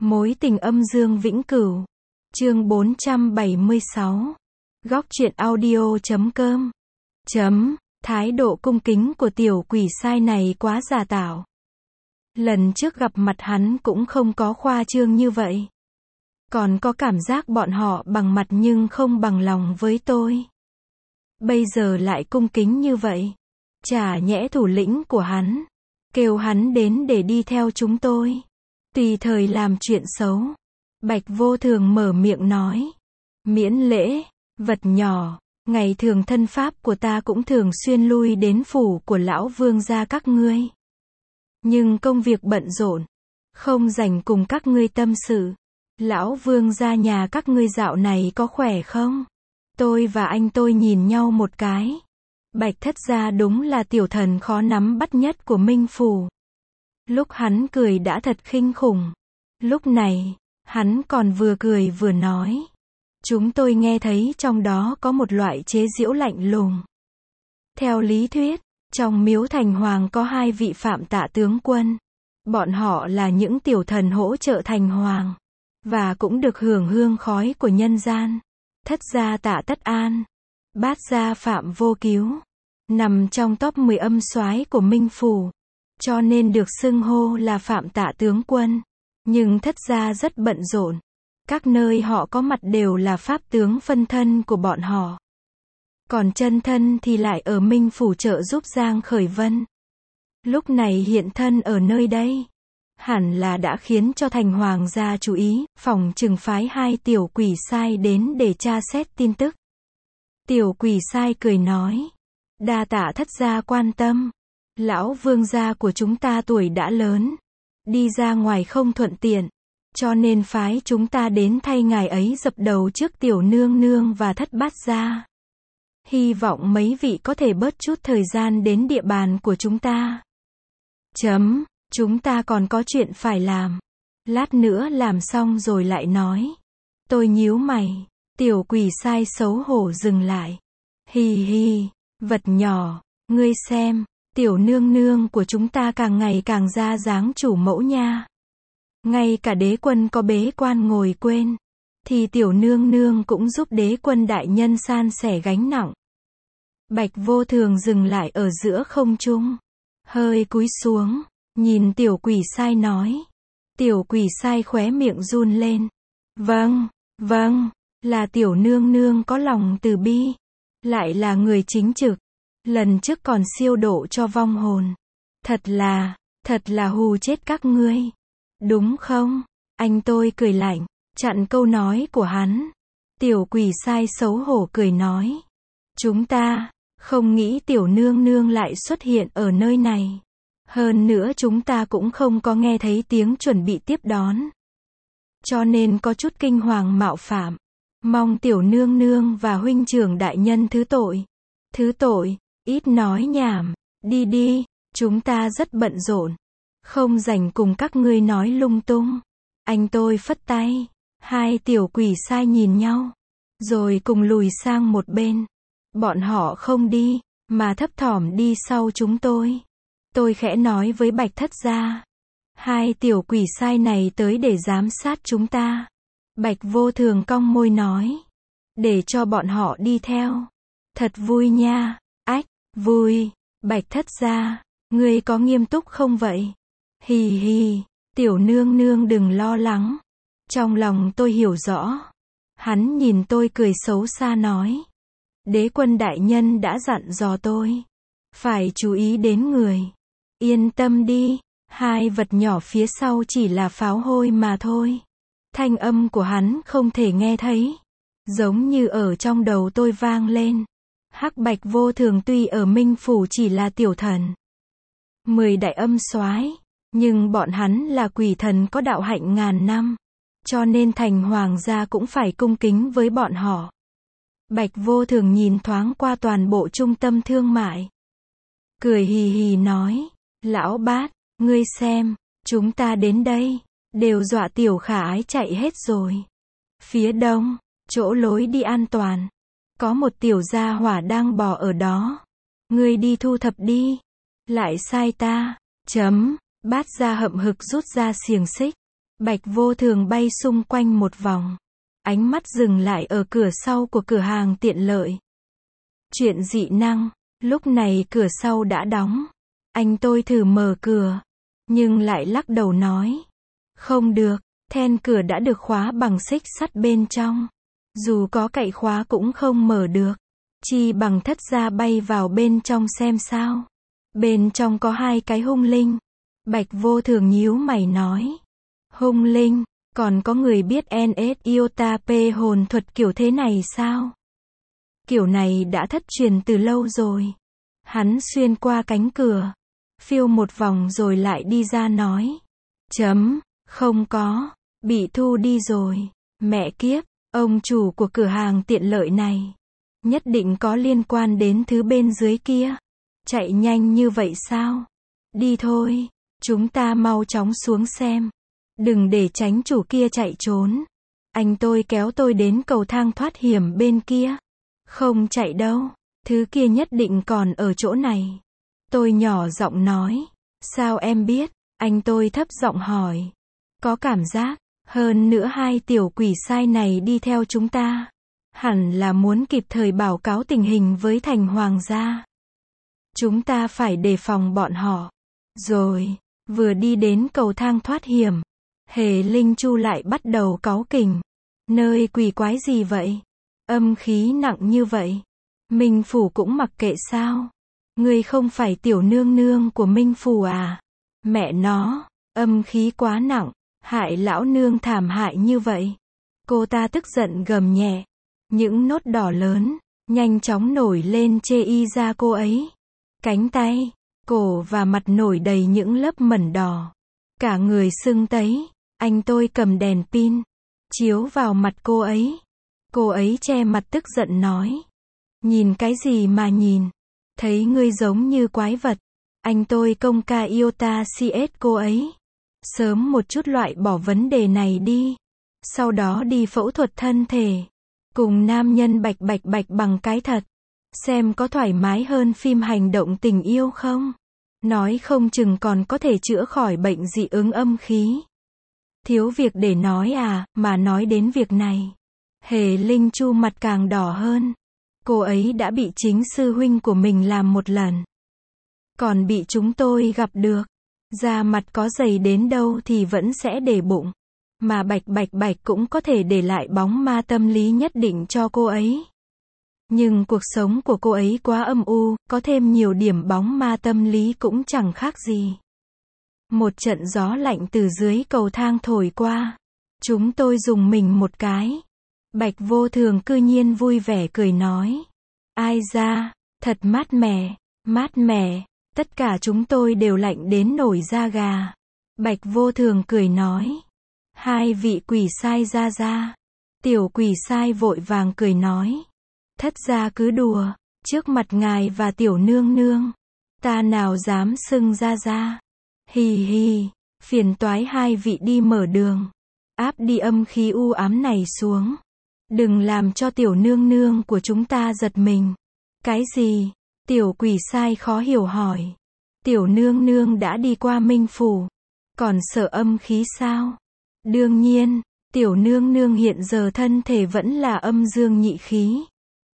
Mối tình âm dương vĩnh cửu. Chương 476. Góc truyện audio.com. Thái độ cung kính của tiểu quỷ sai này quá giả tạo. Lần trước gặp mặt hắn cũng không có khoa trương như vậy. Còn có cảm giác bọn họ bằng mặt nhưng không bằng lòng với tôi. Bây giờ lại cung kính như vậy. Chả nhẽ thủ lĩnh của hắn kêu hắn đến để đi theo chúng tôi, tùy thời làm chuyện xấu. Bạch Vô Thường mở miệng nói. Miễn lễ, vật nhỏ, ngày thường thân pháp của ta cũng thường xuyên lui đến phủ của lão vương gia các ngươi. Nhưng công việc bận rộn, không rảnh cùng các ngươi tâm sự. Lão vương gia nhà các ngươi dạo này có khỏe không? Tôi và anh tôi nhìn nhau một cái. Bạch thất gia đúng là tiểu thần khó nắm bắt nhất của Minh Phủ. Lúc hắn cười đã thật khinh khủng. Lúc này, hắn còn vừa cười vừa nói. Chúng tôi nghe thấy trong đó có một loại chế giễu lạnh lùng. Theo lý thuyết, trong miếu thành hoàng có hai vị phạm tạ tướng quân. Bọn họ là những tiểu thần hỗ trợ thành hoàng, và cũng được hưởng hương khói của nhân gian. Thất gia Tạ Tất An, bát gia Phạm Vô Cứu, nằm trong top 10 âm soái của Minh Phủ, cho nên được xưng hô là Phạm Tạ tướng quân. Nhưng thất gia rất bận rộn. Các nơi họ có mặt đều là pháp tướng phân thân của bọn họ. Còn chân thân thì lại ở Minh Phủ trợ giúp Giang Khởi Vân. Lúc này hiện thân ở nơi đây, hẳn là đã khiến cho thành hoàng gia chú ý, phòng trừng phái hai tiểu quỷ sai đến để tra xét tin tức. Tiểu quỷ sai cười nói. Đa tạ thất gia quan tâm. Lão vương gia của chúng ta tuổi đã lớn, đi ra ngoài không thuận tiện, cho nên phái chúng ta đến thay ngài ấy dập đầu trước tiểu nương nương và thất bát gia. Hy vọng mấy vị có thể bớt chút thời gian đến địa bàn của chúng ta. Chúng ta còn có chuyện phải làm. Lát nữa làm xong rồi lại nói. Tôi nhíu mày. Tiểu quỷ sai xấu hổ dừng lại. Hì hì, vật nhỏ, ngươi xem, tiểu nương nương của chúng ta càng ngày càng ra dáng chủ mẫu nha. Ngay cả đế quân có bế quan ngồi quên, thì tiểu nương nương cũng giúp đế quân đại nhân san sẻ gánh nặng. Bạch Vô Thường dừng lại ở giữa không trung, hơi cúi xuống, nhìn tiểu quỷ sai nói. Tiểu quỷ sai khóe miệng run lên. Vâng, là tiểu nương nương có lòng từ bi, lại là người chính trực, lần trước còn siêu độ cho vong hồn. Thật là hù chết các ngươi, đúng không? Anh tôi cười lạnh, chặn câu nói của hắn. Tiểu quỷ sai xấu hổ cười nói. Chúng ta không nghĩ tiểu nương nương lại xuất hiện ở nơi này. Hơn nữa chúng ta cũng không có nghe thấy tiếng chuẩn bị tiếp đón, cho nên có chút kinh hoàng mạo phạm. Mong tiểu nương nương và huynh trưởng đại nhân thứ tội, ít nói nhảm, đi, chúng ta rất bận rộn, không rảnh cùng các ngươi nói lung tung. Anh tôi phất tay, hai tiểu quỷ sai nhìn nhau, rồi cùng lùi sang một bên. Bọn họ không đi, mà thấp thỏm đi sau chúng tôi. Tôi khẽ nói với Bạch thất gia. Hai tiểu quỷ sai này tới để giám sát chúng ta. Bạch Vô Thường cong môi nói. Để cho bọn họ đi theo. Thật vui nha. Ách, vui. Bạch thất gia, ngươi có nghiêm túc không vậy? Hì hì, tiểu nương nương đừng lo lắng. Trong lòng tôi hiểu rõ. Hắn nhìn tôi cười xấu xa nói. Đế quân đại nhân đã dặn dò tôi phải chú ý đến người. Yên tâm đi, hai vật nhỏ phía sau chỉ là pháo hôi mà thôi. Thanh âm của hắn không thể nghe thấy, giống như ở trong đầu tôi vang lên. Hắc Bạch Vô Thường tuy ở Minh Phủ chỉ là tiểu thần 10 đại âm soái, nhưng bọn hắn là quỷ thần có đạo hạnh ngàn năm, cho nên thành hoàng gia cũng phải cung kính với bọn họ. Bạch Vô Thường nhìn thoáng qua toàn bộ trung tâm thương mại, cười hì hì nói. Lão bát, ngươi xem, chúng ta đến đây, đều dọa tiểu khả ái chạy hết rồi. Phía đông, chỗ lối đi an toàn, có một tiểu gia hỏa đang bò ở đó. Ngươi đi thu thập đi. Lại sai ta. Bát gia hậm hực rút ra xiềng xích, Bạch Vô Thường bay xung quanh một vòng. Ánh mắt dừng lại ở cửa sau của cửa hàng tiện lợi. Chuyện dị năng, lúc này cửa sau đã đóng. Anh tôi thử mở cửa, nhưng lại lắc đầu nói. Không được, then cửa đã được khóa bằng xích sắt bên trong. Dù có cậy khóa cũng không mở được. Chi bằng thất ra bay vào bên trong xem sao. Bên trong có 2 cái hung linh. Bạch Vô Thường nhíu mày nói. Hung linh, còn có người biết NS Iota P hồn thuật kiểu thế này sao? Kiểu này đã thất truyền từ lâu rồi. Hắn xuyên qua cánh cửa, phiêu một vòng rồi lại đi ra nói. Không có, bị thu đi rồi. Mẹ kiếp, ông chủ của cửa hàng tiện lợi này nhất định có liên quan đến thứ bên dưới kia. Chạy nhanh như vậy sao? Đi thôi, chúng ta mau chóng xuống xem. Đừng để tránh chủ kia chạy trốn. Anh tôi kéo tôi đến cầu thang thoát hiểm bên kia. Không chạy đâu, thứ kia nhất định còn ở chỗ này. Tôi nhỏ giọng nói. Sao em biết? Anh tôi thấp giọng hỏi. Có cảm giác, hơn nữa 2 tiểu quỷ sai này đi theo chúng ta. Hẳn là muốn kịp thời báo cáo tình hình với thành hoàng gia. Chúng ta phải đề phòng bọn họ. Rồi, vừa đi đến cầu thang thoát hiểm, Hề Linh Chu lại bắt đầu cáu kỉnh. Nơi quỷ quái gì vậy? Âm khí nặng như vậy. Minh Phủ cũng mặc kệ sao? Ngươi không phải tiểu nương nương của Minh Phủ à? Mẹ nó, âm khí quá nặng, hại lão nương thảm hại như vậy. Cô ta tức giận gầm nhẹ. Những nốt đỏ lớn, nhanh chóng nổi lên chê y ra cô ấy. Cánh tay, cổ và mặt nổi đầy những lớp mẩn đỏ. Cả người sưng tấy. Anh tôi cầm đèn pin, chiếu vào mặt cô ấy. Cô ấy che mặt tức giận nói. Nhìn cái gì mà nhìn? Thấy ngươi giống như quái vật. Anh tôi công ca Iota CS cô ấy. Sớm một chút loại bỏ vấn đề này đi. Sau đó đi phẫu thuật thân thể. Cùng nam nhân bạch bằng cái thật. Xem có thoải mái hơn phim hành động tình yêu không? Nói không chừng còn có thể chữa khỏi bệnh dị ứng âm khí. Thiếu việc để nói à, mà nói đến việc này. Hề Linh Chu mặt càng đỏ hơn. Cô ấy đã bị chính sư huynh của mình làm một lần. Còn bị chúng tôi gặp được. Da mặt có dày đến đâu thì vẫn sẽ để bụng. Mà bạch cũng có thể để lại bóng ma tâm lý nhất định cho cô ấy. Nhưng cuộc sống của cô ấy quá âm u, có thêm nhiều điểm bóng ma tâm lý cũng chẳng khác gì. Một trận gió lạnh từ dưới cầu thang thổi qua. Chúng tôi rùng mình một cái. Bạch Vô Thường cư nhiên vui vẻ cười nói. Ai da, thật mát mẻ, tất cả chúng tôi đều lạnh đến nổi da gà. Bạch Vô Thường cười nói. 2 vị quỷ sai ra. Tiểu quỷ sai vội vàng cười nói. Thất gia cứ đùa, trước mặt ngài và tiểu nương nương. Ta nào dám xưng ra. Hì, phiền toái 2 vị đi mở đường. Áp đi âm khí u ám này xuống. Đừng làm cho tiểu nương nương của chúng ta giật mình. Cái gì? Tiểu quỷ sai khó hiểu hỏi. Tiểu nương nương đã đi qua Minh Phủ. Còn sợ âm khí sao? Đương nhiên, tiểu nương nương hiện giờ thân thể vẫn là âm dương nhị khí.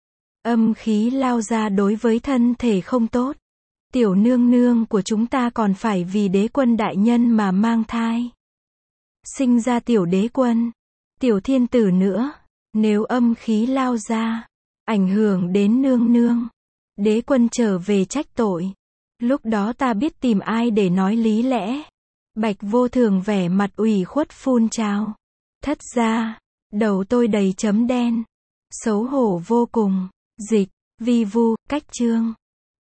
Âm khí lao ra đối với thân thể không tốt. Tiểu nương nương của chúng ta còn phải vì đế quân đại nhân mà mang thai. Sinh ra tiểu đế quân, tiểu thiên tử nữa. Nếu âm khí lao ra, ảnh hưởng đến nương nương, đế quân trở về trách tội. Lúc đó ta biết tìm ai để nói lý lẽ. Bạch Vô Thường vẻ mặt ủy khuất phun trào. Thất gia, đầu tôi đầy chấm đen. Xấu hổ vô cùng. Dịch, vi vu, cách chương.